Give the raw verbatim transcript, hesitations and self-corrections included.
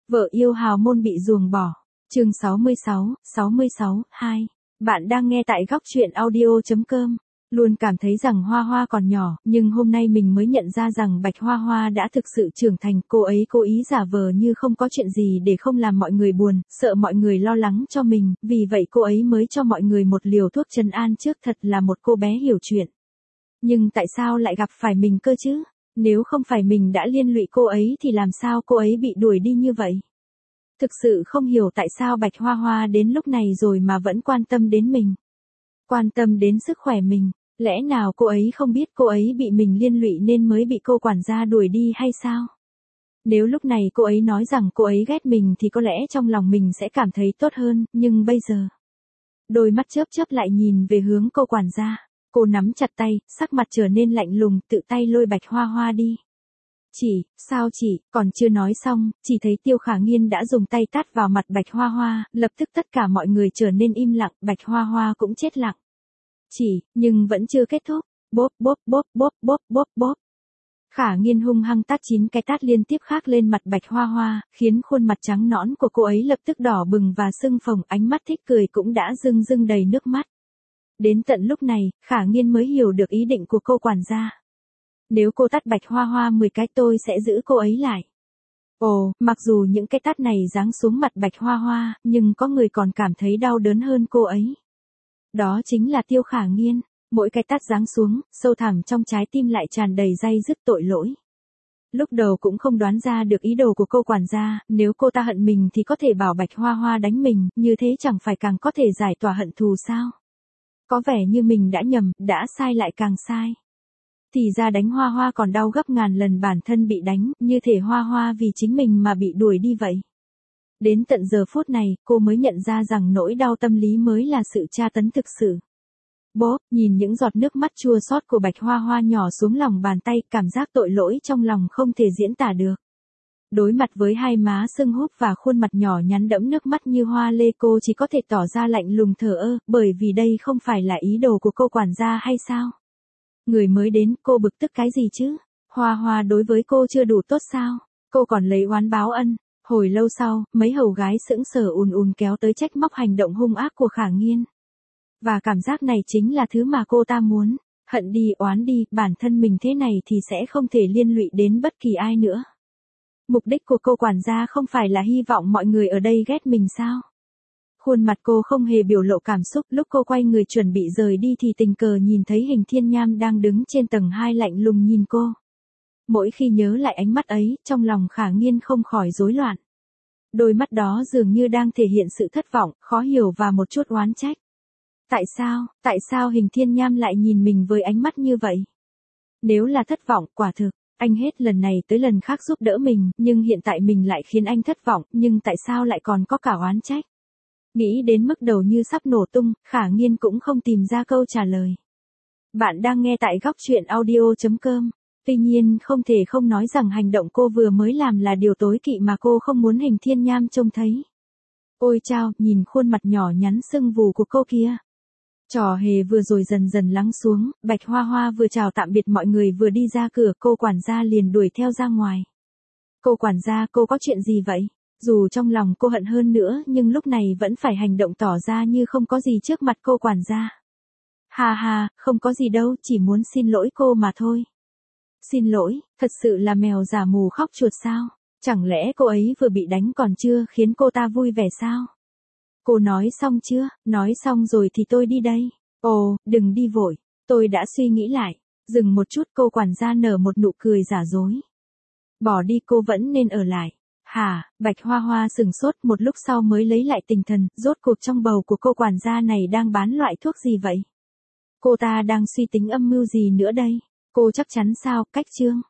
Vợ yêu hào môn bị ruồng bỏ. Chương sáu mươi sáu, sáu mươi sáu, hai. Bạn đang nghe tại góc truyện audio chấm com. Luôn cảm thấy rằng Hoa Hoa còn nhỏ, nhưng hôm nay mình mới nhận ra rằng Bạch Hoa Hoa đã thực sự trưởng thành. Cô ấy cố ý giả vờ như không có chuyện gì để không làm mọi người buồn, sợ mọi người lo lắng cho mình, vì vậy cô ấy mới cho mọi người một liều thuốc trấn an trước. Thật là một cô bé hiểu chuyện. Nhưng tại sao lại gặp phải mình cơ chứ? Nếu không phải mình đã liên lụy cô ấy thì làm sao cô ấy bị đuổi đi như vậy? Thực sự không hiểu tại sao Bạch Hoa Hoa đến lúc này rồi mà vẫn quan tâm đến mình. Quan tâm đến sức khỏe mình. Lẽ nào cô ấy không biết cô ấy bị mình liên lụy nên mới bị cô quản gia đuổi đi hay sao? Nếu lúc này cô ấy nói rằng cô ấy ghét mình thì có lẽ trong lòng mình sẽ cảm thấy tốt hơn, nhưng bây giờ... Đôi mắt chớp chớp lại nhìn về hướng cô quản gia. Cô nắm chặt tay, sắc mặt trở nên lạnh lùng, tự tay lôi Bạch Hoa Hoa đi. Chị, sao chị, còn chưa nói xong, chỉ thấy Tiêu Khả Nghiên đã dùng tay tát vào mặt Bạch Hoa Hoa, lập tức tất cả mọi người trở nên im lặng, Bạch Hoa Hoa cũng chết lặng. Chỉ, nhưng vẫn chưa kết thúc, bốp bốp bốp bốp bốp bốp bốp. Khả Nghiên hung hăng tát chín cái tát liên tiếp khác lên mặt Bạch Hoa Hoa, khiến khuôn mặt trắng nõn của cô ấy lập tức đỏ bừng và sưng phồng, ánh mắt thích cười cũng đã rưng rưng đầy nước mắt. Đến tận lúc này, Khả Nghiên mới hiểu được ý định của cô quản gia. Nếu cô tát Bạch Hoa Hoa mười cái tôi sẽ giữ cô ấy lại. Ồ, mặc dù những cái tát này giáng xuống mặt Bạch Hoa Hoa, nhưng có người còn cảm thấy đau đớn hơn cô ấy. Đó chính là Tiêu Khả Nghiên. Mỗi cái tát giáng xuống, sâu thẳm trong trái tim lại tràn đầy day dứt tội lỗi. Lúc đầu cũng không đoán ra được ý đồ của cô quản gia, nếu cô ta hận mình thì có thể bảo Bạch Hoa Hoa đánh mình, như thế chẳng phải càng có thể giải tỏa hận thù sao? Có vẻ như mình đã nhầm, đã sai lại càng sai. Thì ra đánh Hoa Hoa còn đau gấp ngàn lần bản thân bị đánh, như thể Hoa Hoa vì chính mình mà bị đuổi đi vậy. Đến tận giờ phút này, cô mới nhận ra rằng nỗi đau tâm lý mới là sự tra tấn thực sự. Bố, nhìn những giọt nước mắt chua xót của Bạch Hoa Hoa nhỏ xuống lòng bàn tay, cảm giác tội lỗi trong lòng không thể diễn tả được. Đối mặt với hai má sưng húp và khuôn mặt nhỏ nhắn đẫm nước mắt như hoa lê, cô chỉ có thể tỏ ra lạnh lùng thờ ơ, bởi vì đây không phải là ý đồ của cô quản gia hay sao? Người mới đến, cô bực tức cái gì chứ? Hoa Hoa đối với cô chưa đủ tốt sao? Cô còn lấy oán báo ân. Hồi lâu sau, mấy hầu gái sững sờ ùn ùn kéo tới trách móc hành động hung ác của Khả Nghiên. Và cảm giác này chính là thứ mà cô ta muốn. Hận đi, oán đi, bản thân mình thế này thì sẽ không thể liên lụy đến bất kỳ ai nữa. Mục đích của cô quản gia không phải là hy vọng mọi người ở đây ghét mình sao? Khuôn mặt cô không hề biểu lộ cảm xúc, lúc cô quay người chuẩn bị rời đi thì tình cờ nhìn thấy Hình Thiên Nham đang đứng trên tầng hai lạnh lùng nhìn cô. Mỗi khi nhớ lại ánh mắt ấy, trong lòng Khả Nghiên không khỏi rối loạn. Đôi mắt đó dường như đang thể hiện sự thất vọng, khó hiểu và một chút oán trách. Tại sao, tại sao Hình Thiên Nham lại nhìn mình với ánh mắt như vậy? Nếu là thất vọng, quả thực, anh hết lần này tới lần khác giúp đỡ mình, nhưng hiện tại mình lại khiến anh thất vọng, nhưng tại sao lại còn có cả oán trách? Nghĩ đến mức đầu như sắp nổ tung, Khả Nghiên cũng không tìm ra câu trả lời. Bạn đang nghe tại góc truyện audio chấm com. Tuy nhiên không thể không nói rằng hành động cô vừa mới làm là điều tối kỵ mà cô không muốn Hình Thiên Nham trông thấy. Ôi chao, nhìn khuôn mặt nhỏ nhắn sưng vù của cô kia. Trò hề vừa rồi dần dần lắng xuống, Bạch Hoa Hoa vừa chào tạm biệt mọi người vừa đi ra cửa, cô quản gia liền đuổi theo ra ngoài. Cô quản gia, cô có chuyện gì vậy? Dù trong lòng cô hận hơn nữa nhưng lúc này vẫn phải hành động tỏ ra như không có gì trước mặt cô quản gia. Hà hà, không có gì đâu, chỉ muốn xin lỗi cô mà thôi. Xin lỗi, thật sự là mèo giả mù khóc chuột sao? Chẳng lẽ cô ấy vừa bị đánh còn chưa khiến cô ta vui vẻ sao? Cô nói xong chưa? Nói xong rồi thì tôi đi đây. Ồ, đừng đi vội, tôi đã suy nghĩ lại. Dừng một chút, cô quản gia nở một nụ cười giả dối. Bỏ đi, cô vẫn nên ở lại. Hả? Bạch Hoa Hoa sừng sốt, một lúc sau mới lấy lại tinh thần, rốt cuộc trong bầu của cô quản gia này đang bán loại thuốc gì vậy? Cô ta đang suy tính âm mưu gì nữa đây? Cô chắc chắn sao? Cách chương.